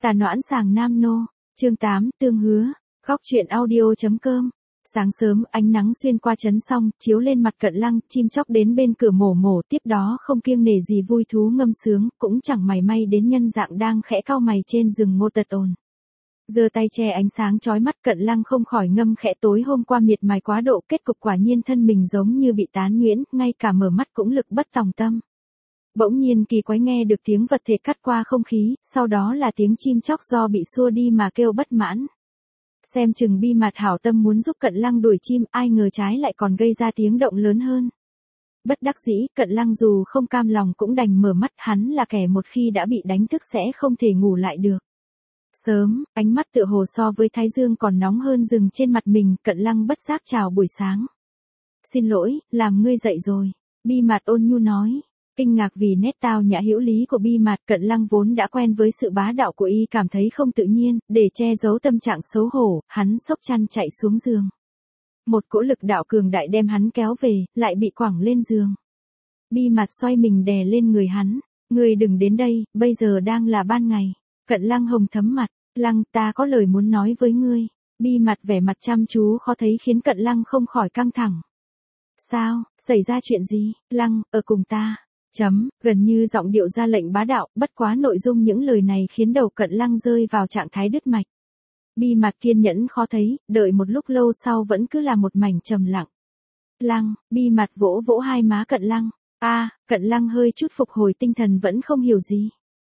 Tà noãn sàng nam nô, chương 8, tương hứa, góc truyện audio.com. Sáng sớm, ánh nắng xuyên qua trấn xong, chiếu lên mặt Cận Lăng, chim chóc đến bên cửa mổ, tiếp đó không kiêng nể gì vui thú ngâm sướng, cũng chẳng mảy may đến nhân dạng đang khẽ cau mày trên rừng ngô tật ồn. Giơ tay che ánh sáng chói mắt, Cận Lăng không khỏi ngâm khẽ, tối hôm qua miệt mài quá độ, kết cục quả nhiên thân mình giống như bị tán nhuyễn, ngay cả mở mắt cũng lực bất tòng tâm. Bỗng nhiên kỳ quái nghe được tiếng vật thể cắt qua không khí, sau đó là tiếng chim chóc do bị xua đi mà kêu bất mãn. Xem chừng Bi Mạt hảo tâm muốn giúp Cận Lăng đuổi chim, ai ngờ trái lại còn gây ra tiếng động lớn hơn. Bất đắc dĩ, Cận Lăng dù không cam lòng cũng đành mở mắt, hắn là kẻ một khi đã bị đánh thức sẽ không thể ngủ lại được. Sớm, ánh mắt tựa hồ so với thái dương còn nóng hơn rừng trên mặt mình, Cận Lăng bất giác chào buổi sáng. Xin lỗi, làm ngươi dậy rồi. Bi Mạt ôn nhu nói. Kinh ngạc vì nét tao nhã hữu lý của Bi Mạt, Cận Lăng vốn đã quen với sự bá đạo của y cảm thấy không tự nhiên, để che giấu tâm trạng xấu hổ, hắn xốc chăn chạy xuống giường. Một cỗ lực đạo cường đại đem hắn kéo về, lại bị quẳng lên giường. Bi Mạt xoay mình đè lên người hắn, ngươi đừng đến đây, bây giờ đang là ban ngày. Cận Lăng hồng thấm mặt, Lăng ta có lời muốn nói với ngươi. Bi Mạt vẻ mặt chăm chú khó thấy khiến Cận Lăng không khỏi căng thẳng. Sao, xảy ra chuyện gì? Lăng, ở cùng ta. Gần như giọng điệu ra lệnh bá đạo, bất quá nội dung những lời này khiến đầu Cận Lăng rơi vào trạng thái đứt mạch. Bi Mạt kiên nhẫn khó thấy, đợi một lúc lâu sau vẫn cứ là một mảnh trầm lặng. Lăng, Bi Mạt vỗ vỗ hai má Cận Lăng. Cận Lăng hơi chút phục hồi tinh thần vẫn không hiểu gì.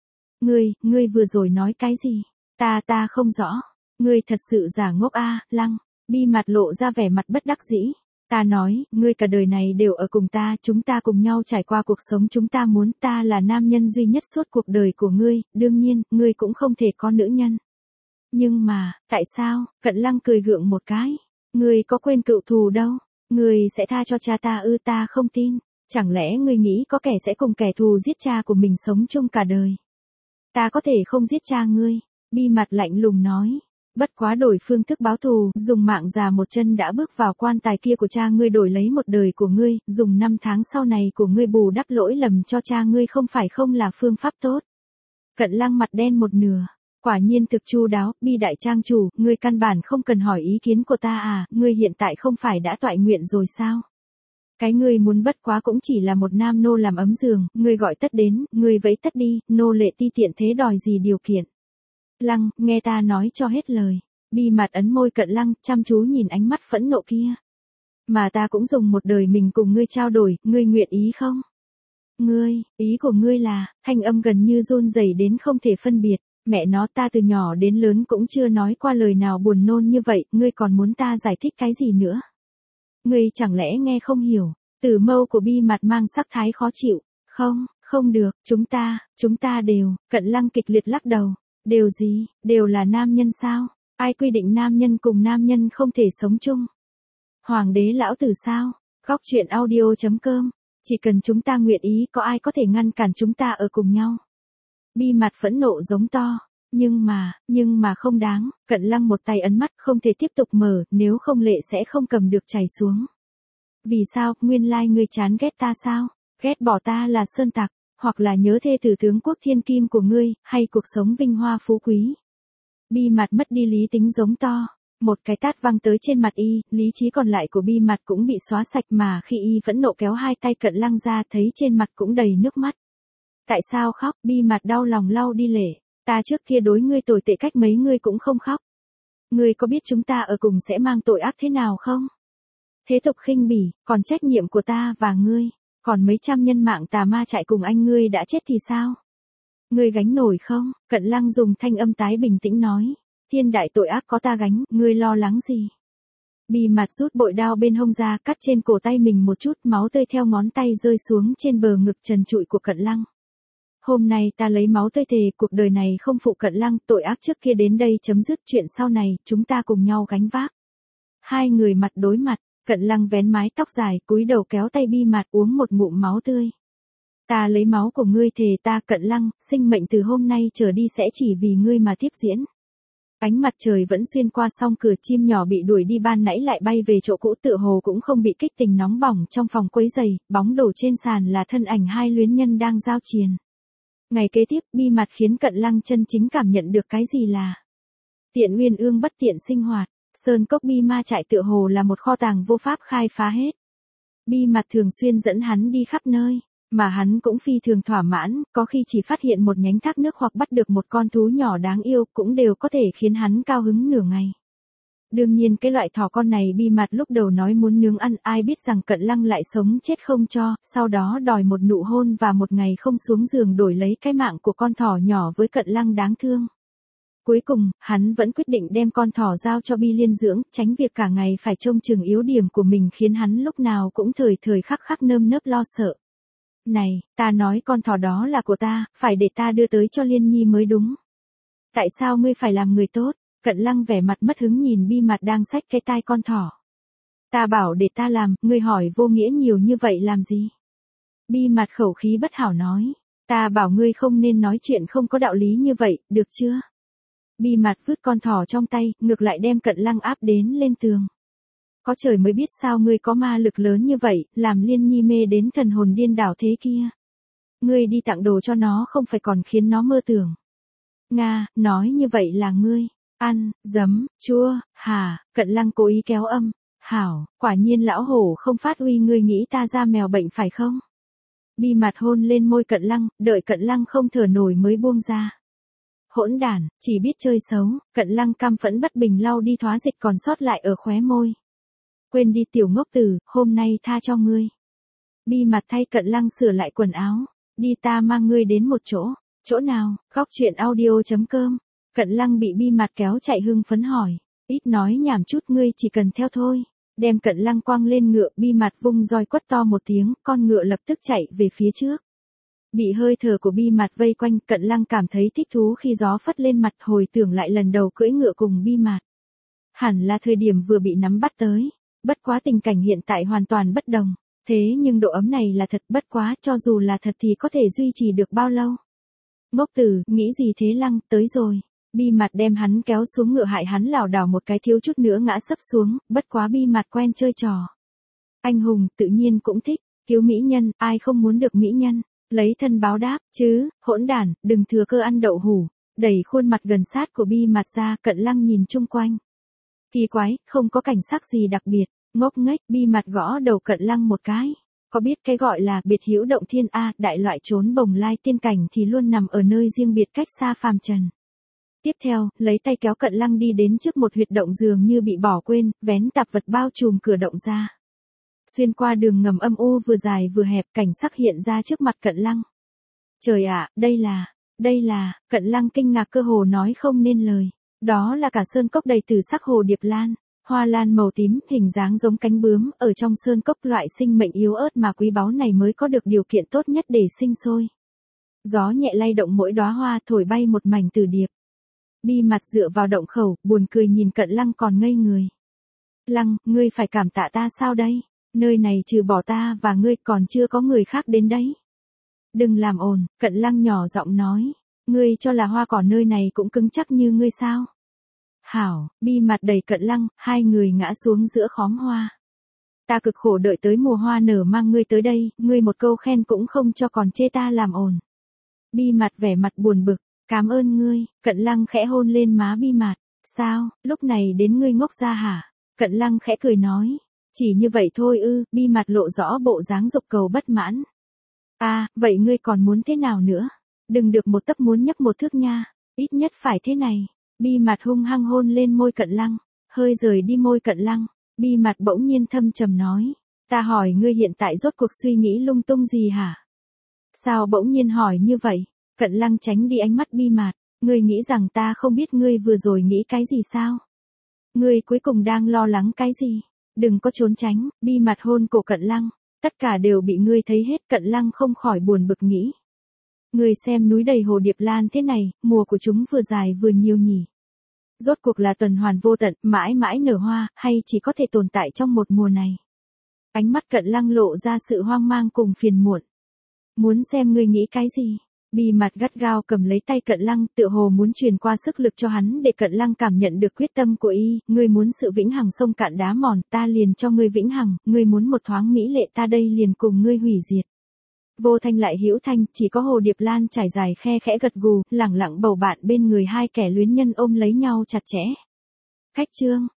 Ngươi vừa rồi nói cái gì? Ta không rõ. Ngươi thật sự giả ngốc Lăng. Bi Mạt lộ ra vẻ mặt bất đắc dĩ. Ta nói, ngươi cả đời này đều ở cùng ta, chúng ta cùng nhau trải qua cuộc sống chúng ta muốn, ta là nam nhân duy nhất suốt cuộc đời của ngươi, đương nhiên, ngươi cũng không thể có nữ nhân. Nhưng mà, tại sao? Cận Lăng cười gượng một cái. Ngươi có quên cựu thù đâu? Ngươi sẽ tha cho cha ta ta không tin. Chẳng lẽ ngươi nghĩ có kẻ sẽ cùng kẻ thù giết cha của mình sống chung cả đời? Ta có thể không giết cha ngươi. Bi Mạt lạnh lùng nói. Bất quá đổi phương thức báo thù, dùng mạng già một chân đã bước vào quan tài kia của cha ngươi đổi lấy một đời của ngươi, dùng 5 tháng sau này của ngươi bù đắp lỗi lầm cho cha ngươi không là phương pháp tốt. Cận Lăng mặt đen một nửa. Quả nhiên thực chu đáo, Bi đại trang chủ, ngươi căn bản không cần hỏi ý kiến của ta ngươi hiện tại không phải đã toại nguyện rồi sao? Cái ngươi muốn bất quá cũng chỉ là một nam nô làm ấm giường, ngươi gọi tất đến, ngươi vẫy tất đi, nô lệ ti tiện thế đòi gì điều kiện? Lăng, nghe ta nói cho hết lời. Bi Mạt ấn môi Cận Lăng, chăm chú nhìn ánh mắt phẫn nộ kia. Mà ta cũng dùng một đời mình cùng ngươi trao đổi, ngươi nguyện ý không? Ý của ngươi là, thanh âm gần như run rẩy đến không thể phân biệt. Mẹ nó, ta từ nhỏ đến lớn cũng chưa nói qua lời nào buồn nôn như vậy, ngươi còn muốn ta giải thích cái gì nữa? Ngươi chẳng lẽ nghe không hiểu? Từ mâu của Bi Mạt mang sắc thái khó chịu. Không được, chúng ta đều. Cận Lăng kịch liệt lắc đầu. Đều gì, đều là nam nhân sao? Ai quy định nam nhân cùng nam nhân không thể sống chung? Hoàng đế lão tử sao? Góc truyện audio.com. Chỉ cần chúng ta nguyện ý có ai có thể ngăn cản chúng ta ở cùng nhau? Bi Mạt phẫn nộ giống to. Nhưng mà không đáng. Cận Lăng một tay ấn mắt không thể tiếp tục mở, nếu không lệ sẽ không cầm được chảy xuống. Vì sao, nguyên lai ngươi chán ghét ta sao? Ghét bỏ ta là sơn tặc. Hoặc là nhớ thê tử tướng quốc thiên kim của ngươi, hay cuộc sống vinh hoa phú quý. Bi Mạt mất đi lý tính giống to. Một cái tát văng tới trên mặt y, lý trí còn lại của Bi Mạt cũng bị xóa sạch mà khi y phẫn nộ kéo hai tay Cận Lăng ra thấy trên mặt cũng đầy nước mắt. Tại sao khóc? Bi Mạt đau lòng lau đi lệ. Ta trước kia đối ngươi tồi tệ cách mấy ngươi cũng không khóc. Ngươi có biết chúng ta ở cùng sẽ mang tội ác thế nào không? Thế tục khinh bỉ, còn trách nhiệm của ta và ngươi. Còn mấy trăm nhân mạng tà ma chạy cùng anh ngươi đã chết thì sao? Ngươi gánh nổi không? Cận Lăng dùng thanh âm tái bình tĩnh nói. Thiên đại tội ác có ta gánh, ngươi lo lắng gì? Bi Mạt rút bội đao bên hông ra cắt trên cổ tay mình một chút, máu tươi theo ngón tay rơi xuống trên bờ ngực trần trụi của Cận Lăng. Hôm nay ta lấy máu tươi thề cuộc đời này không phụ Cận Lăng, tội ác trước kia đến đây chấm dứt, chuyện sau này chúng ta cùng nhau gánh vác. Hai người mặt đối mặt. Cận Lăng vén mái tóc dài, cúi đầu kéo tay Bi Mạt uống một ngụm máu tươi. Ta lấy máu của ngươi thề ta Cận Lăng, sinh mệnh từ hôm nay trở đi sẽ chỉ vì ngươi mà tiếp diễn. Ánh mặt trời vẫn xuyên qua song cửa, chim nhỏ bị đuổi đi ban nãy lại bay về chỗ cũ, tựa hồ cũng không bị kích tình nóng bỏng trong phòng quấy rầy, bóng đổ trên sàn là thân ảnh hai luyến nhân đang giao triền. Ngày kế tiếp, Bi Mặt khiến Cận Lăng chân chính cảm nhận được cái gì là tiện uyên ương bất tiện sinh hoạt. Sơn cốc Bi Ma trại tựa hồ là một kho tàng vô pháp khai phá hết. Bi Mặt thường xuyên dẫn hắn đi khắp nơi, mà hắn cũng phi thường thỏa mãn, có khi chỉ phát hiện một nhánh thác nước hoặc bắt được một con thú nhỏ đáng yêu cũng đều có thể khiến hắn cao hứng nửa ngày. Đương nhiên cái loại thỏ con này Bi Mặt lúc đầu nói muốn nướng ăn, ai biết rằng Cận Lăng lại sống chết không cho, sau đó đòi một nụ hôn và một ngày không xuống giường đổi lấy cái mạng của con thỏ nhỏ với Cận Lăng đáng thương. Cuối cùng, hắn vẫn quyết định đem con thỏ giao cho Bi Liên dưỡng, tránh việc cả ngày phải trông chừng yếu điểm của mình khiến hắn lúc nào cũng thời thời khắc khắc nơm nớp lo sợ. Này, ta nói con thỏ đó là của ta, phải để ta đưa tới cho Liên Nhi mới đúng. Tại sao ngươi phải làm người tốt? Cận Lăng vẻ mặt mất hứng nhìn Bi Mặt đang xách cái tai con thỏ. Ta bảo để ta làm, ngươi hỏi vô nghĩa nhiều như vậy làm gì? Bi Mặt khẩu khí bất hảo nói. Ta bảo ngươi không nên nói chuyện không có đạo lý như vậy, được chưa? Bi Mặt vứt con thỏ trong tay, ngược lại đem Cận Lăng áp đến lên tường. Có trời mới biết sao ngươi có ma lực lớn như vậy, làm Liên Nhi mê đến thần hồn điên đảo thế kia. Ngươi đi tặng đồ cho nó không phải còn khiến nó mơ tưởng. Nga, nói như vậy là ngươi. Ăn, giấm, chua, hả, Cận Lăng cố ý kéo âm. Hảo, quả nhiên lão hổ không phát uy, ngươi nghĩ ta ra mèo bệnh phải không? Bi Mặt hôn lên môi Cận Lăng, đợi Cận Lăng không thở nổi mới buông ra. Hỗn đản, chỉ biết chơi xấu, Cận Lăng căm phẫn bất bình lau đi thóa dịch còn sót lại ở khóe môi. Quên đi tiểu ngốc tử, hôm nay tha cho ngươi. Bi Mặt thay Cận Lăng sửa lại quần áo. Đi ta mang ngươi đến một chỗ. Chỗ nào? Góc chuyện audio.com. Cận Lăng bị Bi Mặt kéo chạy hưng phấn hỏi. Ít nói nhảm chút, ngươi chỉ cần theo thôi. Đem Cận Lăng quăng lên ngựa, Bi Mặt vung roi quất to một tiếng, con ngựa lập tức chạy về phía trước. Bị hơi thở của Bi Mặt vây quanh, Cận Lăng cảm thấy thích thú khi gió phất lên mặt, hồi tưởng lại lần đầu cưỡi ngựa cùng Bi Mặt. Hẳn là thời điểm vừa bị nắm bắt tới. Bất quá tình cảnh hiện tại hoàn toàn bất đồng. Thế nhưng độ ấm này là thật, bất quá, cho dù là thật thì có thể duy trì được bao lâu? Ngốc tử, nghĩ gì thế Lăng, tới rồi. Bi Mặt đem hắn kéo xuống ngựa, hại hắn lảo đảo một cái thiếu chút nữa ngã sấp xuống, bất quá Bi Mặt quen chơi trò. Anh hùng, tự nhiên cũng thích, cứu mỹ nhân, ai không muốn được mỹ nhân, lấy thân báo đáp, chứ, hỗn đản, đừng thừa cơ ăn đậu hủ. Đẩy khuôn mặt gần sát của Bi Mặt ra, Cận Lăng nhìn chung quanh. Kỳ quái, không có cảnh sắc gì đặc biệt, ngốc nghếch, Bi Mặt gõ đầu Cận Lăng một cái. Có biết cái gọi là biệt hữu động thiên a, đại loại trốn bồng lai tiên cảnh thì luôn nằm ở nơi riêng biệt cách xa phàm trần. Tiếp theo, lấy tay kéo Cận Lăng đi đến trước một huyệt động dường như bị bỏ quên, vén tạp vật bao trùm cửa động ra. Xuyên qua đường ngầm âm u vừa dài vừa hẹp, cảnh sắc hiện ra trước mặt Cận Lăng. Trời ạ, đây là, Cận Lăng kinh ngạc cơ hồ nói không nên lời. Đó là cả sơn cốc đầy tử sắc hồ điệp lan, hoa lan màu tím, hình dáng giống cánh bướm, ở trong sơn cốc loại sinh mệnh yếu ớt mà quý báu này mới có được điều kiện tốt nhất để sinh sôi. Gió nhẹ lay động mỗi đóa hoa, thổi bay một mảnh tử điệp. Bi Mặt dựa vào động khẩu, buồn cười nhìn Cận Lăng còn ngây người. Lăng, ngươi phải cảm tạ ta sao đây? Nơi này trừ bỏ ta và ngươi còn chưa có người khác đến đấy. Đừng làm ồn, Cận Lăng nhỏ giọng nói. Ngươi cho là hoa cỏ nơi này cũng cứng chắc như ngươi sao? Hảo, Bi Mặt đẩy Cận Lăng, hai người ngã xuống giữa khóm hoa. Ta cực khổ đợi tới mùa hoa nở mang ngươi tới đây, ngươi một câu khen cũng không cho còn chê ta làm ồn. Bi Mặt vẻ mặt buồn bực, cảm ơn ngươi, Cận Lăng khẽ hôn lên má Bi Mặt. Sao, lúc này đến ngươi ngốc ra hả? Cận Lăng khẽ cười nói. Chỉ như vậy thôi ư, Bi Mặt lộ rõ bộ dáng dục cầu bất mãn. À, vậy ngươi còn muốn thế nào nữa? Đừng được một tấc muốn nhấp một thước nha, ít nhất phải thế này. Bi Mặt hung hăng hôn lên môi Cận Lăng, hơi rời đi môi Cận Lăng. Bi Mặt bỗng nhiên thâm trầm nói. Ta hỏi ngươi hiện tại rốt cuộc suy nghĩ lung tung gì hả? Sao bỗng nhiên hỏi như vậy? Cận Lăng tránh đi ánh mắt Bi Mặt. Ngươi nghĩ rằng ta không biết ngươi vừa rồi nghĩ cái gì sao? Ngươi cuối cùng đang lo lắng cái gì? Đừng có trốn tránh. Bi Mặt hôn cổ Cận Lăng. Tất cả đều bị ngươi thấy hết. Cận Lăng không khỏi buồn bực nghĩ. Ngươi xem núi đầy hồ điệp lan thế này, mùa của chúng vừa dài vừa nhiều nhỉ. Rốt cuộc là tuần hoàn vô tận, mãi mãi nở hoa, hay chỉ có thể tồn tại trong một mùa này. Ánh mắt Cận Lăng lộ ra sự hoang mang cùng phiền muộn. Muốn xem ngươi nghĩ cái gì? Bi Mặt gắt gao cầm lấy tay Cận Lăng, tựa hồ muốn truyền qua sức lực cho hắn để Cận Lăng cảm nhận được quyết tâm của y. Ngươi muốn sự vĩnh hằng sông cạn đá mòn, ta liền cho ngươi vĩnh hằng. Ngươi muốn một thoáng mỹ lệ, ta đây liền cùng ngươi hủy diệt. Vô thanh lại hữu thanh, chỉ có Hồ Điệp Lan trải dài khe khẽ gật gù, lẳng lặng bầu bạn bên người hai kẻ luyến nhân ôm lấy nhau chặt chẽ. Khách trương,